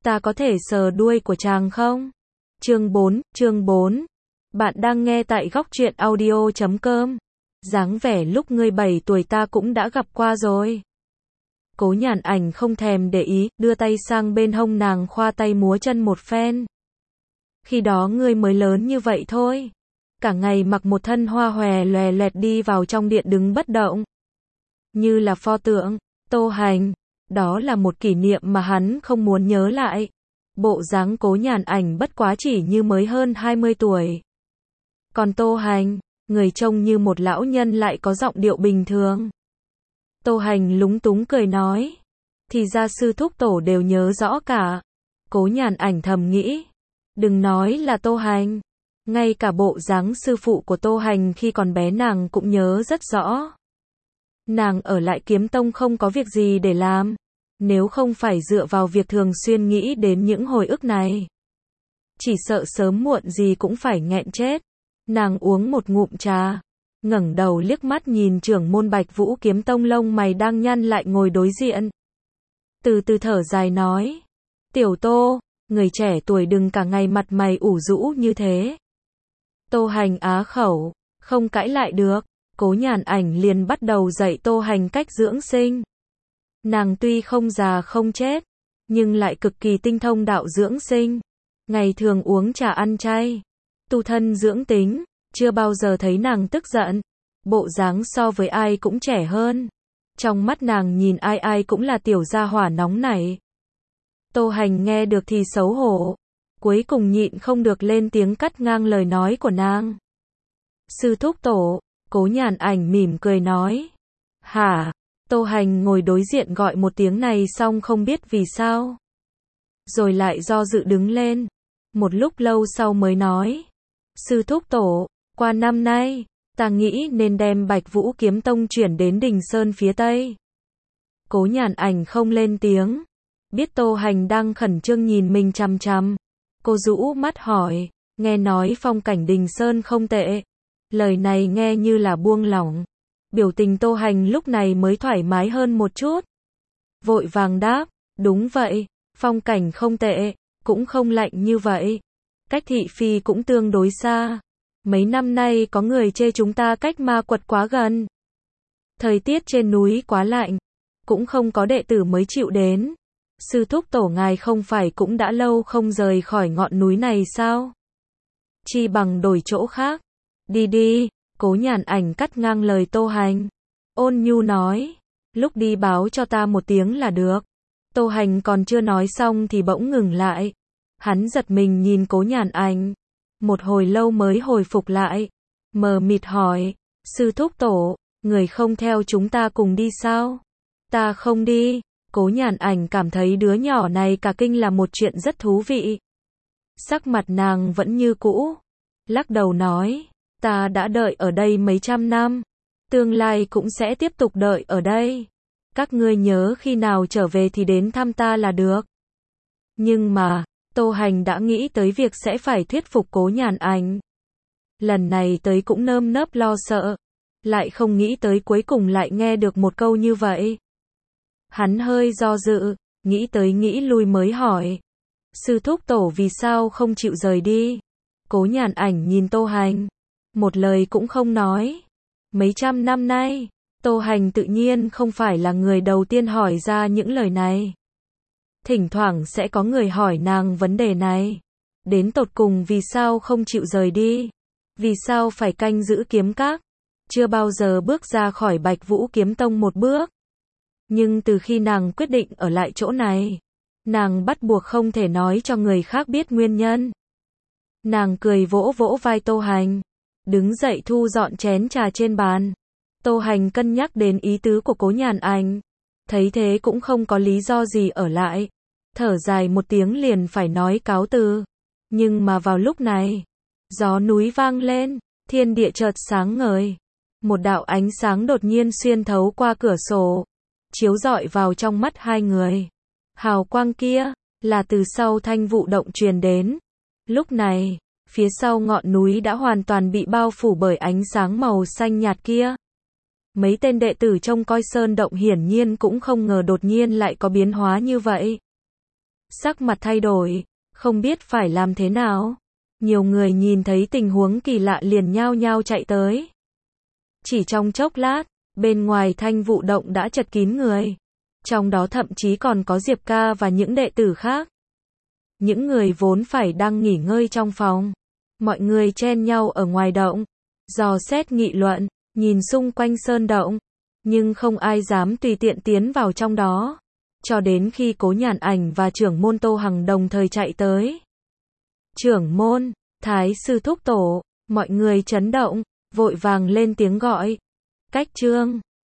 ta có thể sờ đuôi của chàng không? Chương 4. Bạn đang nghe tại góc truyện audio.com. Dáng vẻ lúc ngươi 7 tuổi ta cũng đã gặp qua rồi. Cố Nhàn Ảnh không thèm để ý, đưa tay sang bên hông nàng khoa tay múa chân một phen. Khi đó ngươi mới lớn như vậy thôi. Cả ngày mặc một thân hoa hòe loè loẹt đi vào trong điện đứng bất động. Như là pho tượng. Tô Hành. Đó là một kỷ niệm mà hắn không muốn nhớ lại. Bộ dáng Cố Nhàn Ảnh bất quá chỉ như mới hơn 20 tuổi. Còn Tô Hành, người trông như một lão nhân lại có giọng điệu bình thường. Tô Hành lúng túng cười nói. Thì ra sư thúc tổ đều nhớ rõ cả. Cố Nhàn Ảnh thầm nghĩ. Đừng nói là Tô Hành. Ngay cả bộ dáng sư phụ của Tô Hành khi còn bé nàng cũng nhớ rất rõ. Nàng ở lại Kiếm Tông không có việc gì để làm. Nếu không phải dựa vào việc thường xuyên nghĩ đến những hồi ức này. Chỉ sợ sớm muộn gì cũng phải nghẹn chết. Nàng uống một ngụm trà. Ngẩng đầu liếc mắt nhìn trưởng môn Bạch Vũ Kiếm Tông lông mày đang nhăn lại ngồi đối diện. Từ từ thở dài nói. Tiểu Tô, người trẻ tuổi đừng cả ngày mặt mày ủ rũ như thế. Tô Hành á khẩu, không cãi lại được. Cố Nhàn Ảnh liền bắt đầu dạy Tô Hành cách dưỡng sinh. Nàng tuy không già không chết, nhưng lại cực kỳ tinh thông đạo dưỡng sinh. Ngày thường uống trà ăn chay, tu thân dưỡng tính, chưa bao giờ thấy nàng tức giận. Bộ dáng so với ai cũng trẻ hơn. Trong mắt nàng nhìn ai ai cũng là tiểu gia hỏa nóng nảy. Tô Hành nghe được thì xấu hổ. Cuối cùng nhịn không được lên tiếng cắt ngang lời nói của nàng. Sư thúc tổ, Cố Nhàn Ảnh mỉm cười nói. Hả? Tô Hành ngồi đối diện gọi một tiếng này xong không biết vì sao. Rồi lại do dự đứng lên. Một lúc lâu sau mới nói. Sư thúc tổ, qua năm nay, ta nghĩ nên đem Bạch Vũ Kiếm Tông chuyển đến Đình Sơn phía Tây. Cố Nhàn Ảnh không lên tiếng. Biết Tô Hành đang khẩn trương nhìn mình chằm chằm. Cô rũ mắt hỏi. Nghe nói phong cảnh Đình Sơn không tệ. Lời này nghe như là buông lỏng. Biểu tình Tô Hành lúc này mới thoải mái hơn một chút. Vội vàng đáp. Đúng vậy, phong cảnh không tệ, cũng không lạnh như vậy. Cách thị phi cũng tương đối xa. Mấy năm nay có người chê chúng ta cách ma quật quá gần. Thời tiết trên núi quá lạnh. Cũng không có đệ tử mới chịu đến. Sư thúc tổ ngài không phải cũng đã lâu không rời khỏi ngọn núi này sao? Chi bằng đổi chỗ khác. Đi đi, Cố Nhàn Ảnh cắt ngang lời Tô Hành. Ôn nhu nói. Lúc đi báo cho ta một tiếng là được. Tô Hành còn chưa nói xong thì bỗng ngừng lại. Hắn giật mình nhìn Cố Nhàn Ảnh. Một hồi lâu mới hồi phục lại. Mờ mịt hỏi. Sư thúc tổ, người không theo chúng ta cùng đi sao? Ta không đi. Cố Nhàn Ảnh cảm thấy đứa nhỏ này cả kinh là một chuyện rất thú vị. Sắc mặt nàng vẫn như cũ. Lắc đầu nói. Ta đã đợi ở đây mấy trăm năm. Tương lai cũng sẽ tiếp tục đợi ở đây. Các ngươi nhớ khi nào trở về thì đến thăm ta là được. Nhưng mà, Tô Hành đã nghĩ tới việc sẽ phải thuyết phục Cố Nhàn Ảnh. Lần này tới cũng nơm nớp lo sợ. Lại không nghĩ tới cuối cùng lại nghe được một câu như vậy. Hắn hơi do dự, nghĩ tới nghĩ lui mới hỏi. Sư thúc tổ vì sao không chịu rời đi? Cố Nhàn Ảnh nhìn Tô Hành. Một lời cũng không nói. Mấy trăm năm nay, Tô Hành tự nhiên không phải là người đầu tiên hỏi ra những lời này. Thỉnh thoảng sẽ có người hỏi nàng vấn đề này. Đến tột cùng vì sao không chịu rời đi? Vì sao phải canh giữ kiếm các? Chưa bao giờ bước ra khỏi Bạch Vũ Kiếm Tông một bước. Nhưng từ khi nàng quyết định ở lại chỗ này, nàng bắt buộc không thể nói cho người khác biết nguyên nhân. Nàng cười vỗ vỗ vai Tô Hành. Đứng dậy thu dọn chén trà trên bàn. Tô Hành cân nhắc đến ý tứ của Cố Nhàn Ảnh. Thấy thế cũng không có lý do gì ở lại. Thở dài một tiếng liền phải nói cáo từ. Nhưng mà vào lúc này, gió núi vang lên, thiên địa chợt sáng ngời. Một đạo ánh sáng đột nhiên xuyên thấu qua cửa sổ, chiếu rọi vào trong mắt hai người. Hào quang kia, là từ sau Thanh Vụ Động truyền đến. Lúc này, phía sau ngọn núi đã hoàn toàn bị bao phủ bởi ánh sáng màu xanh nhạt kia. Mấy tên đệ tử trông coi sơn động hiển nhiên cũng không ngờ đột nhiên lại có biến hóa như vậy. sắc mặt thay đổi, không biết phải làm thế nào. Nhiều người nhìn thấy tình huống kỳ lạ liền nhao nhao chạy tới. Chỉ trong chốc lát, bên ngoài Thanh Vụ Động đã chật kín người. Trong đó thậm chí còn có Diệp Ca và những đệ tử khác. Những người vốn phải đang nghỉ ngơi trong phòng. Mọi người chen nhau ở ngoài động, dò xét nghị luận, nhìn xung quanh sơn động. Nhưng không ai dám tùy tiện tiến vào trong đó. Cho đến khi Cố Nhàn Ảnh và trưởng môn Tô Hằng đồng thời chạy tới. Trưởng môn, Thái sư thúc tổ, mọi người chấn động, vội vàng lên tiếng gọi. Cách Trương